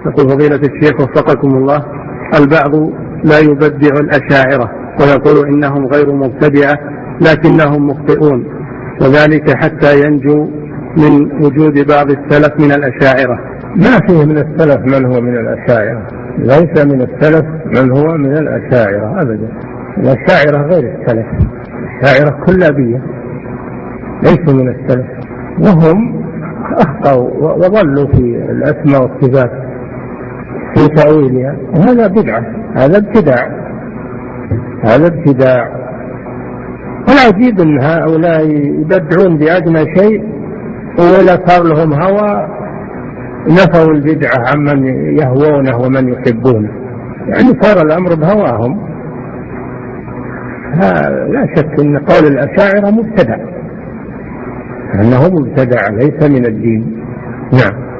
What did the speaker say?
يقول فضيلة الشيخ وفقكم الله: البعض لا يبدع الأشاعرة ويقول إنهم غير مبتدعة لكنهم مخطئون، وذلك حتى ينجو من وجود بعض السلف من الأشاعرة. ما فيه من السلف من هو من الأشاعرة، ليس من السلف من هو من الأشاعرة أبدا. الأشاعرة غير السلف، الأشاعرة كلابية ليسوا من السلف، وهم أخطأوا وضلوا في الأسماء والصفات في تأويلها، وهذا بدعة، هذا ابتداع. والعجيب أن هؤلاء يبدعون بأدنى شيء، وإذا صار لهم هوى نفوا البدعة عمن يهوونه ومن يحبونه، يعني صار الأمر بهواهم. لا شك أن قول الأشاعرة مبتدع، أنه مبتدع ليس من الدين. نعم.